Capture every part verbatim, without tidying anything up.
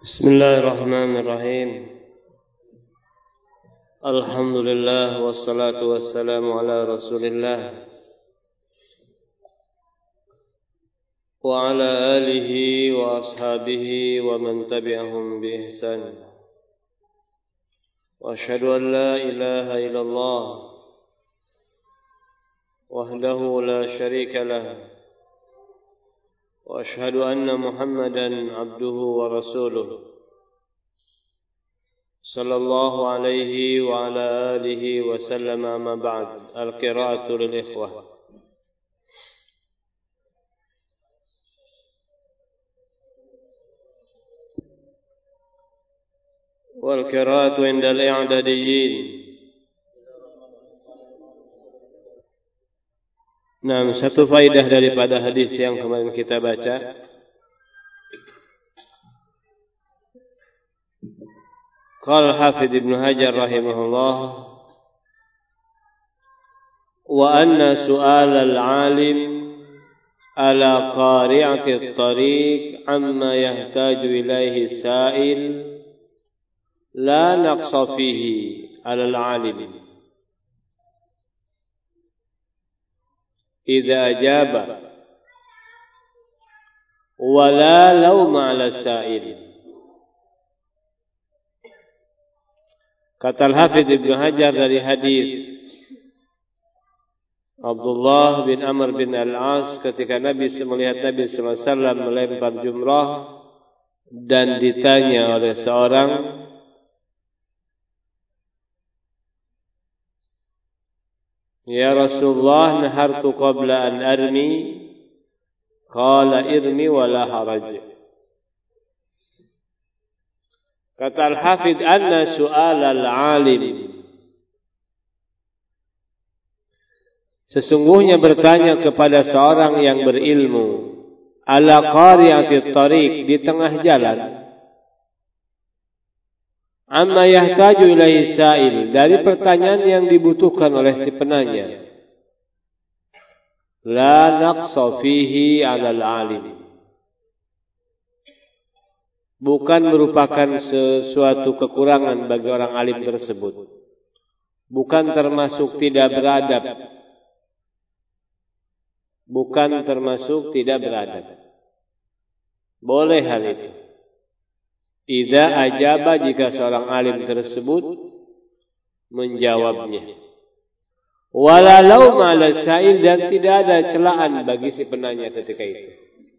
Bismillahirrahmanirrahim. Alhamdulillah wassalatu wassalamu ala Rasulillah wa ala alihi wa ashabihi wa man tabi'ahum bi ihsan. Wa asyhadu an la ilaha illallah wahdahu la syarika lah. وأشهد أن محمدا عبده ورسوله صلى الله عليه وعلى آله وسلم. أما بعد. القراءة للإخوة. والقراءة عند الإعداديين. Nah, satu faidah daripada hadis yang kemarin kita baca. Qala Hafidz Ibnu Hajar rahimahullah, wa anna su'al al-'alim ala qari'ati at-tariq amma yahtaju ilayhi sa'il la naqsa fihi 'ala al-'alim idza ajaba wala lauma 'ala sa'il. Kata Al-Hafidz Ibnu Hajar dari hadis Abdullah bin Amr bin Al-As ketika Nabi melihat Nabi sallallahu alaihi wasallam melempar jumrah dan ditanya oleh seorang, ya Rasulullah, nahartu qabla an armi, qala irmi wala haraj. Kata Al-Hafidz, anna su'al al-alim, sesungguhnya bertanya kepada seorang yang berilmu, ala qari'ati tariq, di tengah jalan, amma yahtaju ilaihi sa'il, dari pertanyaan yang dibutuhkan oleh si penanya, la naqsa fihi 'alal 'alim, bukan merupakan sesuatu kekurangan bagi orang alim tersebut, bukan termasuk tidak beradab, bukan termasuk tidak beradab, boleh hal itu. Idza ajaba, jika seorang alim tersebut menjawabnya. Wala lauma 'ala sa'il, dan tidak ada celaan bagi si penanya ketika itu.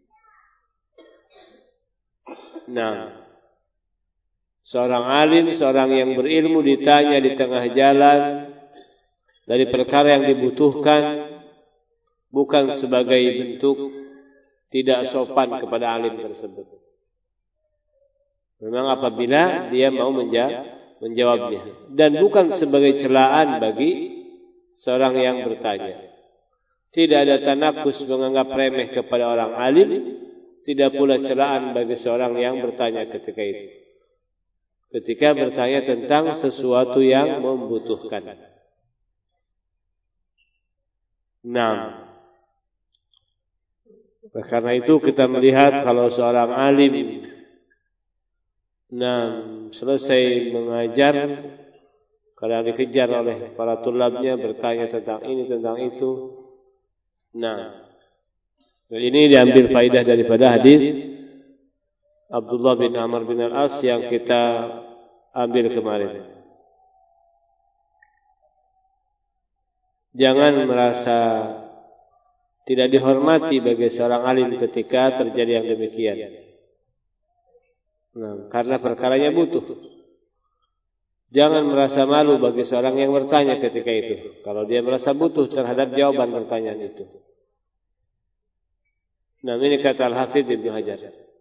Nah, seorang alim, seorang yang berilmu ditanya di tengah jalan dari perkara yang dibutuhkan, bukan sebagai bentuk tidak sopan kepada alim tersebut. Memang apabila dia mau menjawabnya, dan bukan sebagai celaan bagi seorang yang bertanya. Tidak ada tanakus menganggap remeh kepada orang alim, tidak pula celaan bagi seorang yang bertanya ketika itu, ketika bertanya tentang sesuatu yang membutuhkan. Nah, karena itu kita melihat kalau seorang alim, nah, selesai mengajar, kadang dikejar oleh para tulabnya bertanya tentang ini, tentang itu. Nah, ini diambil faidah daripada hadis Abdullah bin Amr bin Al-As yang kita ambil kemarin. Jangan merasa tidak dihormati bagi seorang alim ketika terjadi yang demikian. Nah, karena perkaranya butuh. Jangan merasa malu bagi seorang yang bertanya ketika itu, kalau dia merasa butuh terhadap jawaban pertanyaan itu. Nah, ini kata Al-Hafidz Ibnu Hajar.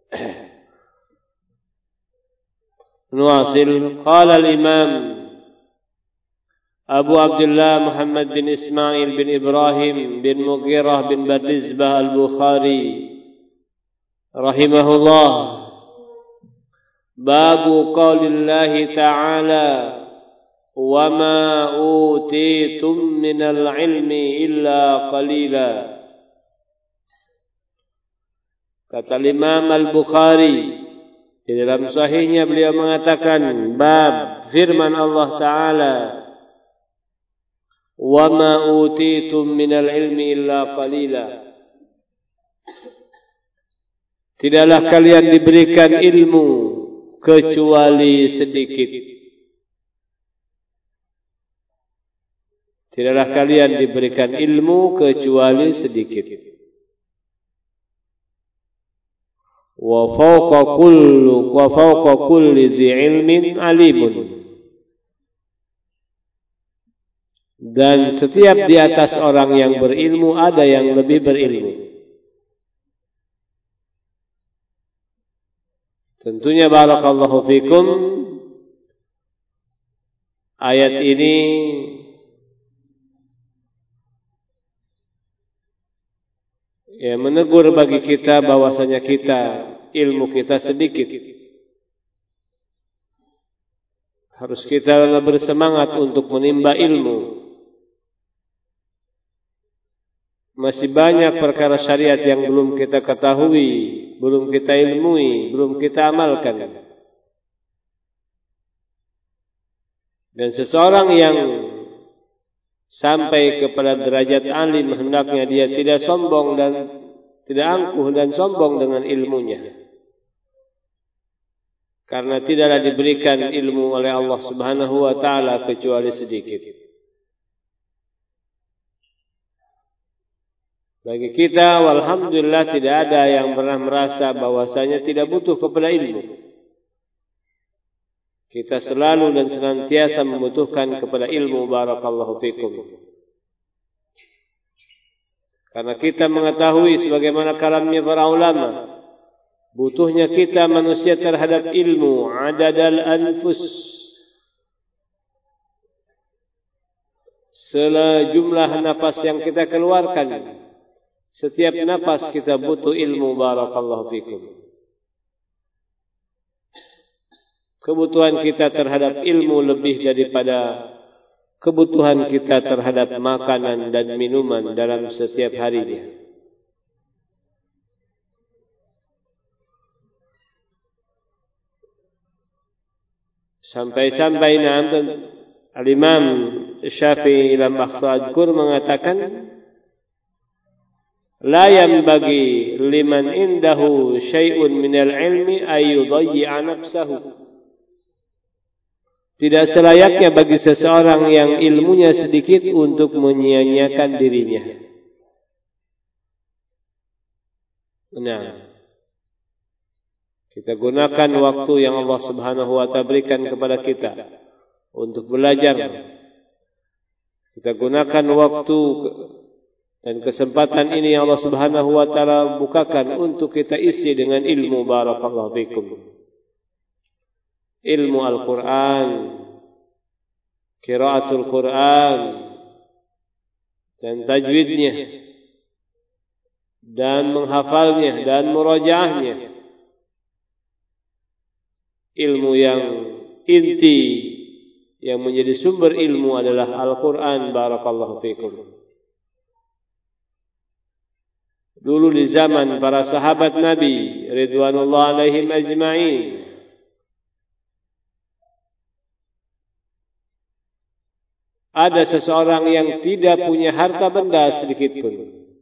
Nuwasil. Qala al-Imam Abu Abdullah Muhammad bin Ismail bin Ibrahim bin Mughirah bin Bardizbah al-Bukhari rahimahullah, babu qaulillahi ta'ala, wa ma utitum minal ilmi illa qalila. Kata Imam Al-Bukhari, Di dalam sahihnya beliau mengatakan bab firman Allah Ta'ala, wa ma utitum minal ilmi illa qalila. Tidaklah kalian diberikan ilmu kecuali sedikit. Tidaklah kalian diberikan ilmu kecuali sedikit. Wa fawqa kullu wa fawqa kulli dhi ilmin alimun. Dan setiap di atas orang yang berilmu ada yang lebih berilmu. Tentunya barakallahu fikum, ayat ini ya menegur bagi kita bahwasanya kita ilmu kita sedikit. Harus kita bersemangat untuk menimba ilmu. Masih banyak perkara syariat yang belum kita ketahui, belum kita ilmui, belum kita amalkan. Dan seseorang yang sampai kepada derajat alim, hendaknya dia tidak sombong dan tidak angkuh dan sombong dengan ilmunya. Karena tidaklah diberikan ilmu oleh Allah Subhanahu wa taala kecuali sedikit. Bagi kita, walhamdulillah, tidak ada yang pernah merasa bahwasanya tidak butuh kepada ilmu. Kita selalu dan senantiasa membutuhkan kepada ilmu, barakallahu fikum. Karena kita mengetahui sebagaimana kalamnya para ulama, butuhnya kita manusia terhadap ilmu, adadal anfus, sejumlah nafas yang kita keluarkan. Setiap nafas kita butuh ilmu, barakallahu fikum. Kebutuhan kita terhadap ilmu lebih daripada kebutuhan kita terhadap makanan dan minuman dalam setiap harinya. Sampai-sampai nanti Al-Imam Syafi'i lam akhsadkur mengatakan, la yanbaghi liman indahu syai'un minal ilmi ayyudayyi'a nafsahu. Tidak selayaknya bagi seseorang yang ilmunya sedikit untuk menyia-nyiakan dirinya. Nah, kita gunakan waktu yang Allah Subhanahu wa taala berikan kepada kita untuk belajar. Kita gunakan waktu dan kesempatan ini yang Allah Subhanahu wa taala bukakan untuk kita isi dengan ilmu, barakallahu fikum. Ilmu Al-Quran, qiraatul Quran, dan tajwidnya, dan menghafalnya, dan murajaahnya. Ilmu yang inti, yang menjadi sumber ilmu adalah Al-Quran, barakallahu fikum. Dulu di zaman para sahabat Nabi ridwanullah alaihim ajma'in, ada seseorang yang tidak punya harta benda sedikit pun.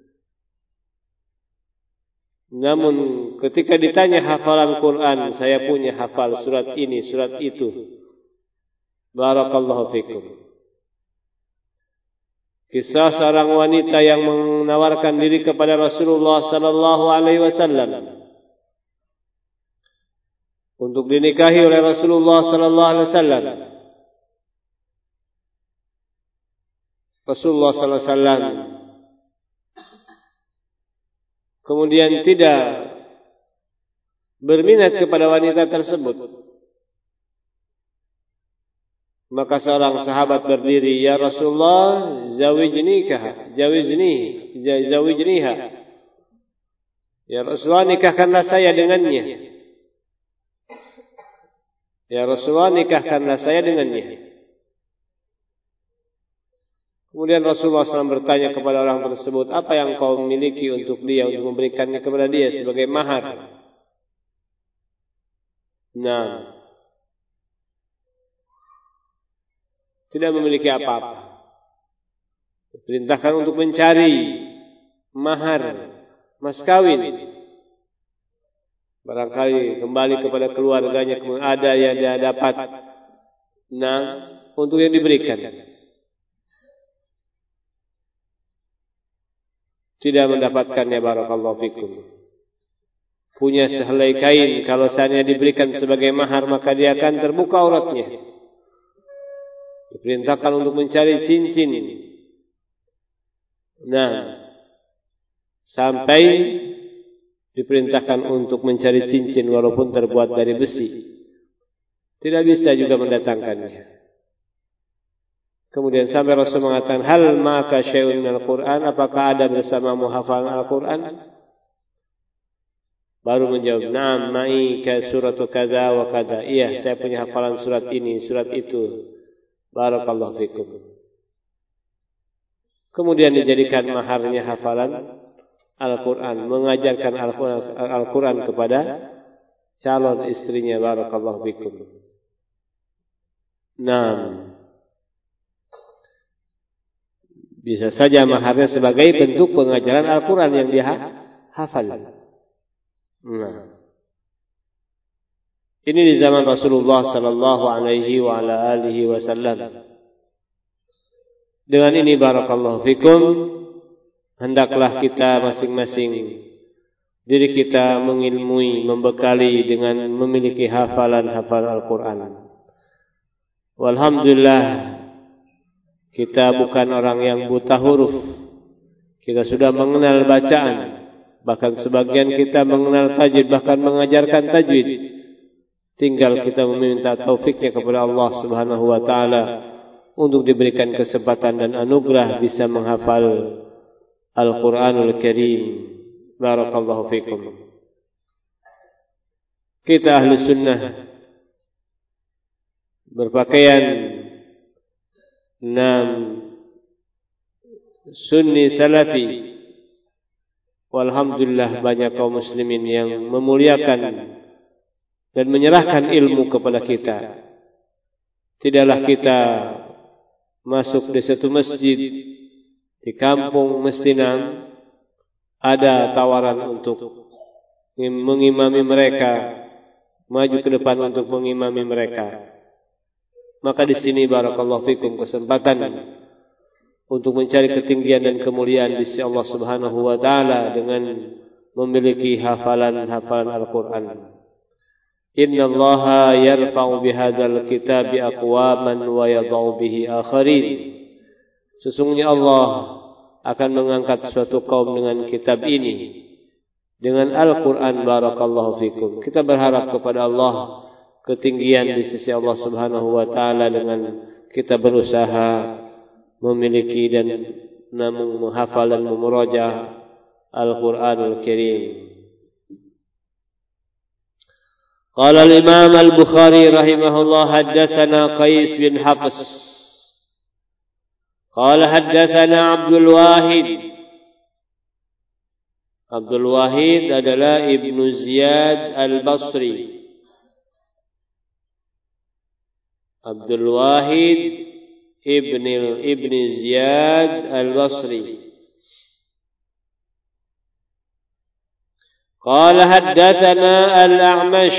Namun ketika ditanya hafalan Quran, saya punya hafal surat ini, surat itu. Barakallahu fikum. Kisah seorang wanita yang menawarkan diri kepada Rasulullah sallallahu alaihi wasallam untuk dinikahi oleh Rasulullah sallallahu alaihi wasallam. Rasulullah sallallahu alaihi wasallam kemudian tidak berminat kepada wanita tersebut. Maka seorang sahabat berdiri, ya Rasulullah, zawijnikah, zawijni, zawijniha. Ya Rasulullah, nikahkanlah saya dengannya. Ya Rasulullah, nikahkanlah saya dengannya. Kemudian Rasulullah shallallahu alaihi wasallam bertanya kepada orang tersebut, apa yang kau miliki untuk dia, untuk memberikannya kepada dia sebagai mahar? Nah, tidak memiliki apa-apa. Diperintahkan untuk mencari mahar, mas kawin. Barangkali kembali kepada keluarganya, kemudian ada yang dia dapat. Nah, untuk yang diberikan. Tidak mendapatkannya, barakallahu fikum. Punya sehelai kain, kalau seandainya diberikan sebagai mahar, maka dia akan terbuka auratnya. Diperintahkan untuk mencari cincin. Nah, sampai diperintahkan untuk mencari cincin walaupun terbuat dari besi. Tidak bisa juga mendatangkannya. Kemudian sampai Rasul mengatakan, hal maka syai'un minal Qur'an, apakah ada bersamamu hafalan Al-Qur'an? Baru menjawab, na'am ma'i ka suratu kadza wa kadza. Iya, saya punya hafalan surat ini, surat itu. Barakallahu fikum. Kemudian dijadikan maharnya hafalan Al-Quran, mengajarkan Al-Quran kepada calon istrinya. Barakallahu fikum. Nah, bisa saja maharnya sebagai bentuk pengajaran Al-Quran yang dia hafal. Nah, ini di zaman Rasulullah sallallahu alaihi wa ala alihi wasallam. Dengan ini barakallahu fikum, hendaklah kita masing-masing diri kita mengilmui, membekali dengan memiliki hafalan-hafalan Al-Quran. Walhamdulillah, kita bukan orang yang buta huruf. Kita sudah mengenal bacaan. Bahkan sebagian kita mengenal tajwid, bahkan mengajarkan tajwid. Tinggal kita meminta taufiknya kepada Allah Subhanahu wa taala untuk diberikan kesempatan dan anugerah bisa menghafal Al-Qur'anul Karim. Barakallahu fikum. Kita ahli sunnah berpakaian nam sunni salafi. Walhamdulillah banyak kaum muslimin yang memuliakan dan menyerahkan ilmu kepada kita. Tidaklah kita masuk di satu masjid di kampung Mestinang, ada tawaran untuk mengimami mereka, maju ke depan untuk mengimami mereka. Maka di sini barakallahu fikum kesempatan untuk mencari ketinggian dan kemuliaan di sisi Allah Subhanahu wa taala dengan memiliki hafalan-hafalan Al-Qur'an. Inna Allaha yarfa'u bihadzal kitabi aqwaman wa yadh'u bihi akharin. Sesungguhnya Allah akan mengangkat suatu kaum dengan kitab ini, dengan Al-Qur'an. Barakallahu fikum. Kita berharap kepada Allah ketinggian di sisi Allah Subhanahu wa taala dengan kita berusaha memiliki dan namun menghafal dan memurajaah Al-Qur'anul Karim. Qala al-Imam Al-Bukhari rahimahullah, haddatsana Qais bin Hafs qala haddatsana Abdul Wahid. Abdul Wahid adalah Ibnu Ziyad Al-Basri. Abdul Wahid Ibn Ibn Ziyad Al-Basri. قال حدثنا الأعمش.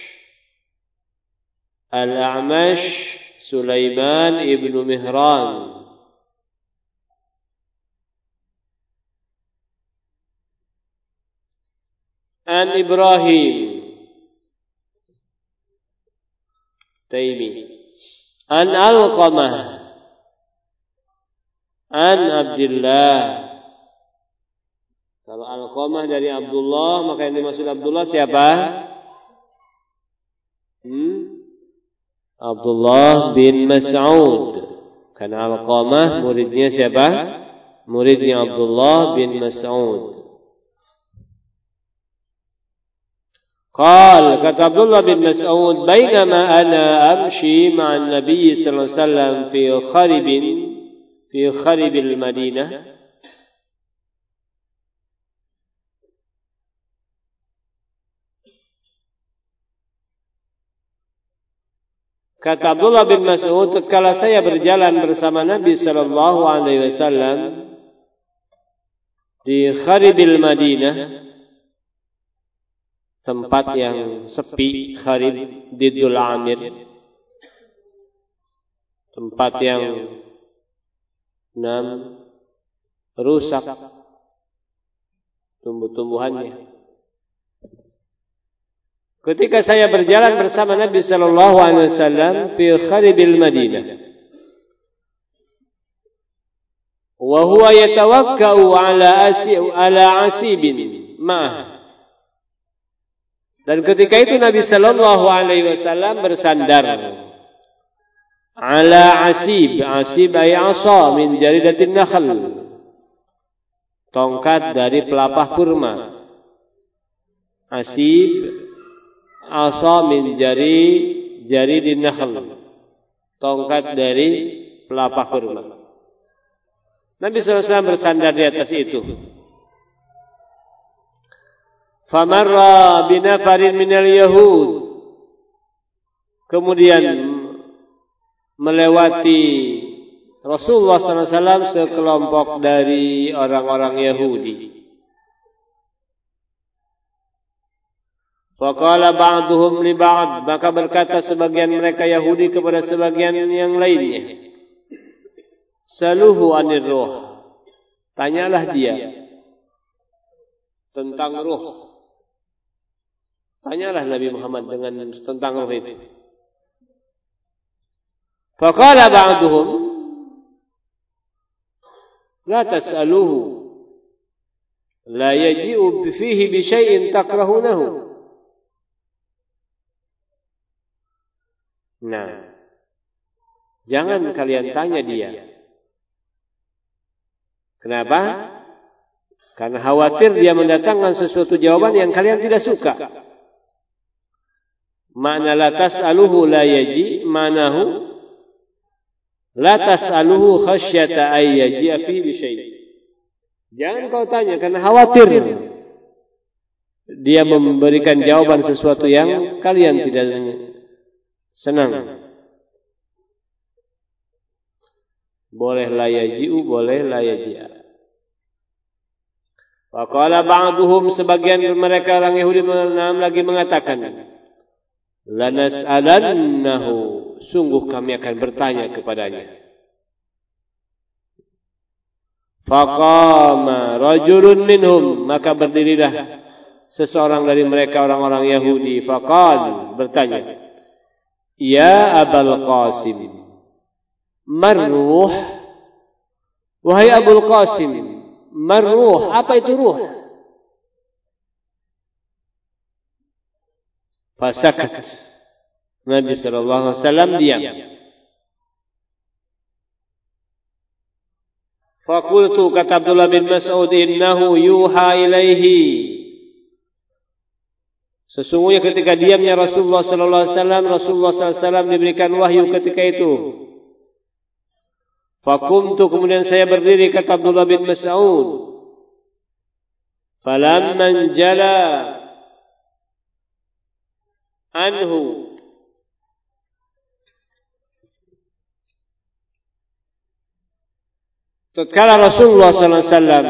الأعمش سليمان ابن مهران. عن إبراهيم تيمي. عن علقمة. عن عبد الله. Kalau Alqamah dari Abdullah, maka yang dimaksud Abdullah siapa? Hmm? Abdullah bin Mas'ud. Karena Alqamah muridnya siapa? Muridnya Abdullah bin Mas'ud. Qal, kata Abdullah bin Mas'ud, bainama ana amshi ma'an Nabi sallallahu alaihi wasallam fi kharibin fi kharibil Madinah. Kata Abdullah bin Mas'ud, tatkala saya berjalan bersama Nabi sallallahu alaihi wasallam di Kharibil Madinah, tempat yang sepi, Kharib Didul Amir, tempat yang enam rusak tumbuh-tumbuhannya. Ketika saya berjalan bersama Nabi sallallahu alaihi wasallam fi Kharibil Madinah, wa huwa yatawakkau ala asi ala asibin ma'ah. Dan ketika itu Nabi sallallahu alaihi wasallam bersandar ala asib, asib ay asa min jaridatin nakhl, tongkat dari pelapah kurma. Asib asa min jari jari di nakhl, tongkat dari pelapah kurma. Nabi sallallahu alaihi wasallam bersandar di atas itu. Famarra binafarin minal yahud, kemudian melewati Rasulullah sallallahu alaihi wasallam sekelompok dari orang-orang Yahudi. Faqala ba'duhum li ba'd, maka berkata sebagian mereka Yahudi kepada sebagian yang lainnya, saluhu anir ruh, tanyalah dia tentang ruh. Tanyalah Nabi Muhammad dengan tentang ruh itu. Faqala ba'duhum la tas'aluhu la yaji'u fihi bi syai'in takrahunahu. Nah, jangan kalian tanya dia. Kenapa? Karena khawatir dia mendatangkan sesuatu jawaban yang kalian tidak suka. Makna la tas'aluhu la yaji, manahu la tas'aluhu khasyata ay yaji'a fi bi syai'. Jangan kau tanya karena khawatir dia memberikan jawaban sesuatu yang kalian tidak senang. Boleh la yaji'u, boleh la yaji'a. Wa qala ba'duhum, sebagian mereka orang Yahudi lagi mengatakan, lanas'alannahu, sungguh kami akan bertanya kepadanya. Faqama rajulun minhum, maka berdirilah seseorang dari mereka orang-orang Yahudi. Faqal, bertanya, ya Abul Qasim, marruh, wahai Abul Qasim, marruh, apa itu ruh? Fasakat, Nabi sallallahu alaihi wasallam diam. Fakultu, kata Abdullah bin Mas'ud, innahu yuha ilaihi, sesungguhnya ketika diamnya Rasulullah sallallahu alaihi wasallam, Rasulullah sallallahu alaihi wasallam diberikan wahyu ketika itu. Fakumtu, kemudian saya berdiri, kata Abdullah bin Mas'ud. Falamman jala anhu, tatkala Rasulullah sallallahu alaihi wasallam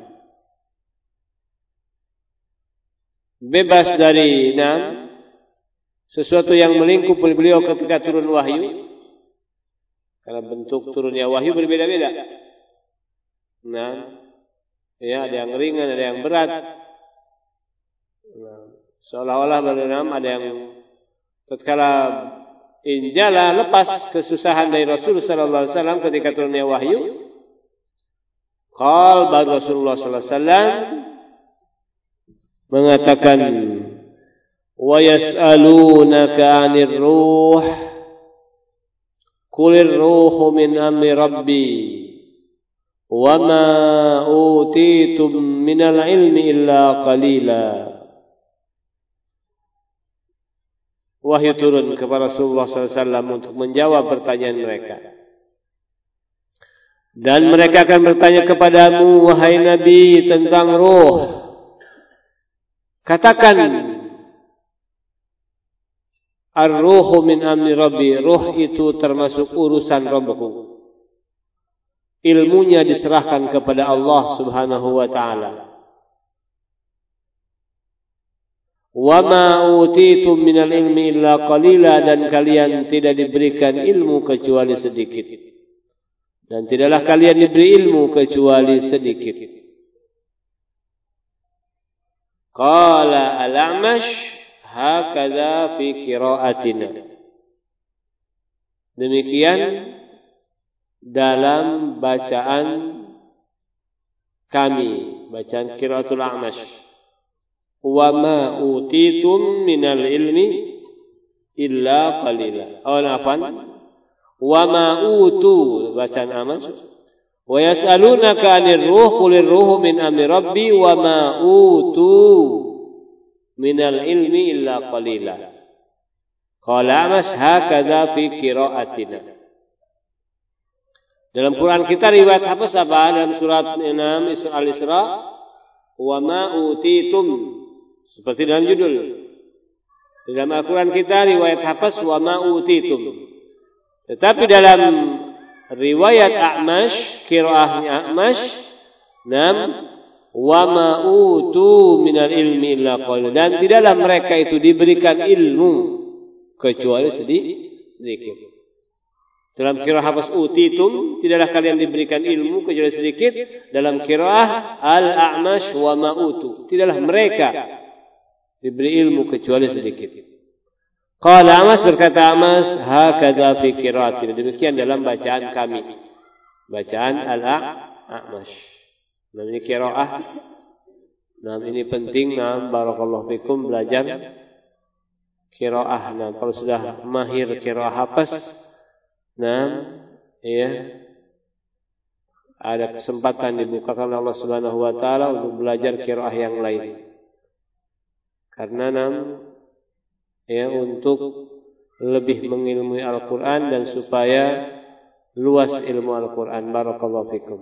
bebas dari enam sesuatu yang melingkup beliau ketika turun wahyu, karena bentuk turunnya wahyu berbeda-beda. Nah, ya, ada yang ringan, ada yang berat. Nah, seolah-olah berenam, ada yang tatkala injala, lepas kesusahan dari Rasul sallallahu alaihi wasallam ketika turunnya wahyu. Qal, baru Rasulullah sallallahu alaihi wasallam mengatakan, wa yas'alunaka 'anir ruh, qulir ruhu min amri rabbi, wa ma utitum minal ilmi illa qalila. Wahyu turun kepada Rasulullah sallallahu alaihi wasallam untuk menjawab pertanyaan mereka. Dan mereka akan bertanya kepadamu, wahai Nabi, tentang ruh. Katakan, Ar-ruhu min amri Rabbi, ruh itu termasuk urusan Rabbku. Ilmunya diserahkan kepada Allah Subhanahu wa taala. Wa ma utitum minal ilmi illa qalila, dan kalian tidak diberikan ilmu kecuali sedikit. Dan tidaklah kalian diberi ilmu kecuali sedikit. Qala al-A'mash hakadha fi qira'atina. Demikian dalam bacaan kami, bacaan qiraatul A'mash. Wa ma utitum minal ilmi illa qalila. Oh, nafan. Wa ma utu, bacaan A'mash. Wa yas'alunaka 'anir ruh, qulir ruhu min amri Rabbi wa ma utu minal ilmi illa qalila. Qala A'mash hakadha fi qira'atina. Dalam Quran kita riwayat Hafs apa? Dalam surat enam Al-Isra, wa ma utitum, seperti dalam judul. Dalam Al-Quran kita riwayat Hafs wa ma utitum. Tetapi dalam riwayat A'mash, qiraahnya A'mash, nam wa ma utu minal ilmi illa qalil, dan tidaklah mereka itu diberikan ilmu kecuali sedikit. Dalam qiraah Hafs utitum, tidaklah kalian diberikan ilmu kecuali sedikit. Dalam qiraah Al-A'mash wa ma utu, tidaklah mereka diberi ilmu kecuali sedikit. Qala A'mash, berkata A'mash, hakadha fi qiraatina, demikian dalam bacaan kami, bacaan Al-A'mash. Nah, ini qiraah. Nah, ini penting. Nah, barakallahu fikum, belajar qiraah. Nah, kalau sudah mahir qiraah Hafs, nah, ya, ada kesempatan dibukakan Allah Subhanahu wa taala untuk belajar qiraah yang lain. Karena nam, ya, untuk lebih mengilmui Al-Quran dan supaya luas ilmu Al-Quran. Barakallahu fikum.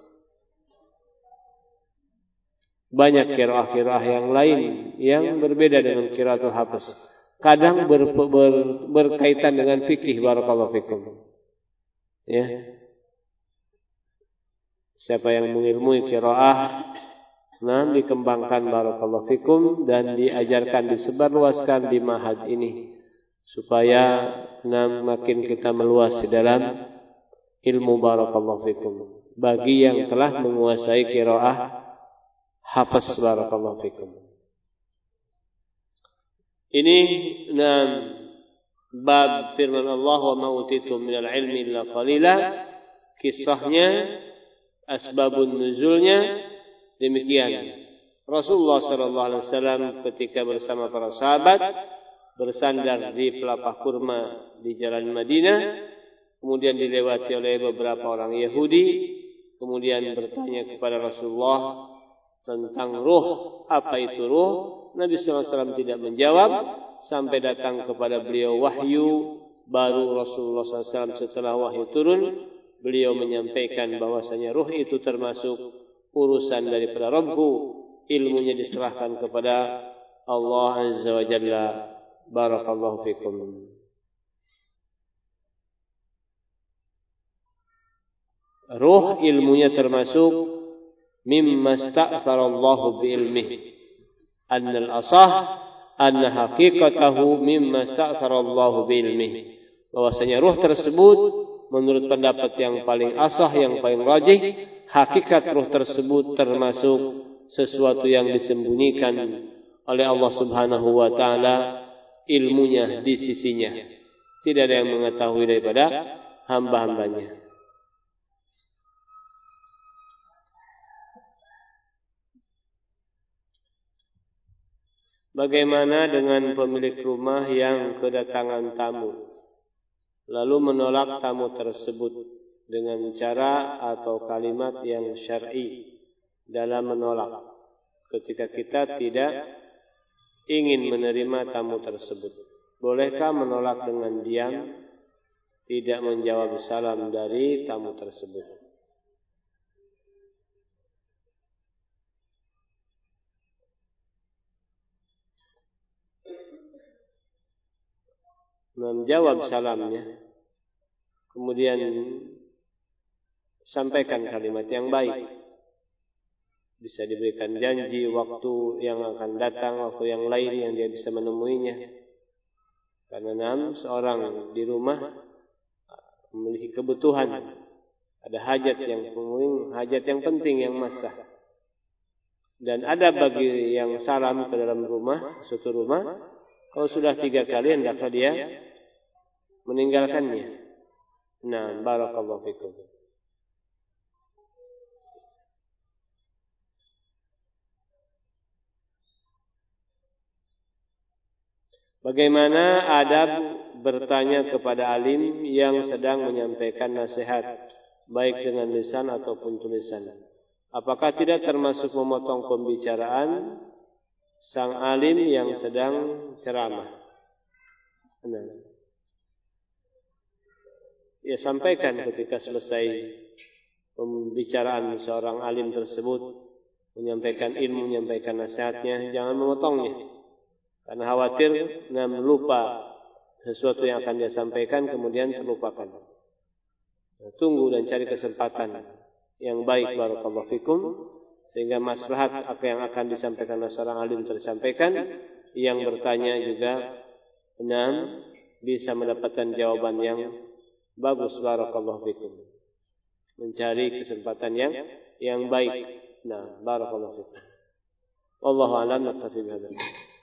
Banyak qiraah-qiraah yang lain yang berbeda dengan qiraatul Hafs. Kadang ber, ber, berkaitan dengan fikih. Barakallahu fikum. Ya. Siapa yang mengilmui qiraah, nah, dikembangkan barakallahu fikum, dan diajarkan, disebarluaskan di ma'had ini supaya nah, makin kita meluas di dalam ilmu. Barakallahu fikum. Bagi yang telah menguasai qiraah Hafs, barakallahu fikum. Ini nah, bab firman Allah wa ma utitum minal ilmi illa qalila. Kisahnya, asbabun nuzulnya demikian. Rasulullah sallallahu alaihi wasallam ketika bersama para sahabat bersandar di pelepah kurma di jalan Madinah, kemudian dilewati oleh beberapa orang Yahudi, kemudian bertanya kepada Rasulullah tentang ruh. Apa itu ruh? Nabi sallallahu alaihi wasallam tidak menjawab sampai datang kepada beliau wahyu. Baru Rasulullah sallallahu alaihi wasallam setelah wahyu turun, beliau menyampaikan bahwasanya ruh itu termasuk urusan daripada Rabbku, ilmunya diserahkan kepada Allah Azza wa Jalla. Barakallahu fikum. Ruh ilmunya termasuk mimma sta'thara Allah bi ilmihi. Anna al-asah anna haqiqatahu mimma sta'thara Allah bi ilmihi. Bahwasanya ruh tersebut menurut pendapat yang paling asah, yang paling rajih, hakikat ruh tersebut termasuk sesuatu yang disembunyikan oleh Allah Subhanahu wa taala, ilmunya di sisinya. Tidak ada yang mengetahui daripada hamba-hambanya. Bagaimana dengan pemilik rumah yang kedatangan tamu, lalu menolak tamu tersebut dengan cara atau kalimat yang syar'i dalam menolak ketika kita tidak ingin menerima tamu tersebut? Bolehkah menolak dengan diam, tidak menjawab salam dari tamu tersebut? menjawab salamnya, kemudian sampaikan kalimat yang baik. Bisa diberikan janji waktu yang akan datang, waktu yang lain yang dia bisa menemuinya. Karena enam, seorang di rumah memiliki kebutuhan, ada hajat yang penting, hajat yang penting yang masah. Dan ada bagi yang salam ke dalam rumah, suatu rumah, kalau sudah tiga kali hendaklah dia meninggalkannya. Nah, barakallahu fikum. Bagaimana adab bertanya kepada alim yang sedang menyampaikan nasihat, baik dengan lisan ataupun tulisan? Apakah tidak termasuk memotong pembicaraan sang alim yang sedang ceramah? Nah, ya sampaikan ketika selesai pembicaraan seorang alim tersebut, menyampaikan ilmu, menyampaikan nasihatnya, jangan memotongnya. Karena khawatir nah, lupa sesuatu yang akan dia sampaikan kemudian terlupakan. Nah, tunggu dan cari kesempatan yang baik, barakallahu fikum, sehingga maslahat apa yang akan disampaikan oleh seorang alim tersampaikan, yang bertanya juga benar bisa mendapatkan jawaban yang bagus, barakallahu fikum. Mencari kesempatan yang yang baik. Nah, barakallahu fikum. Wallahu a'lam, naktafi bihadza.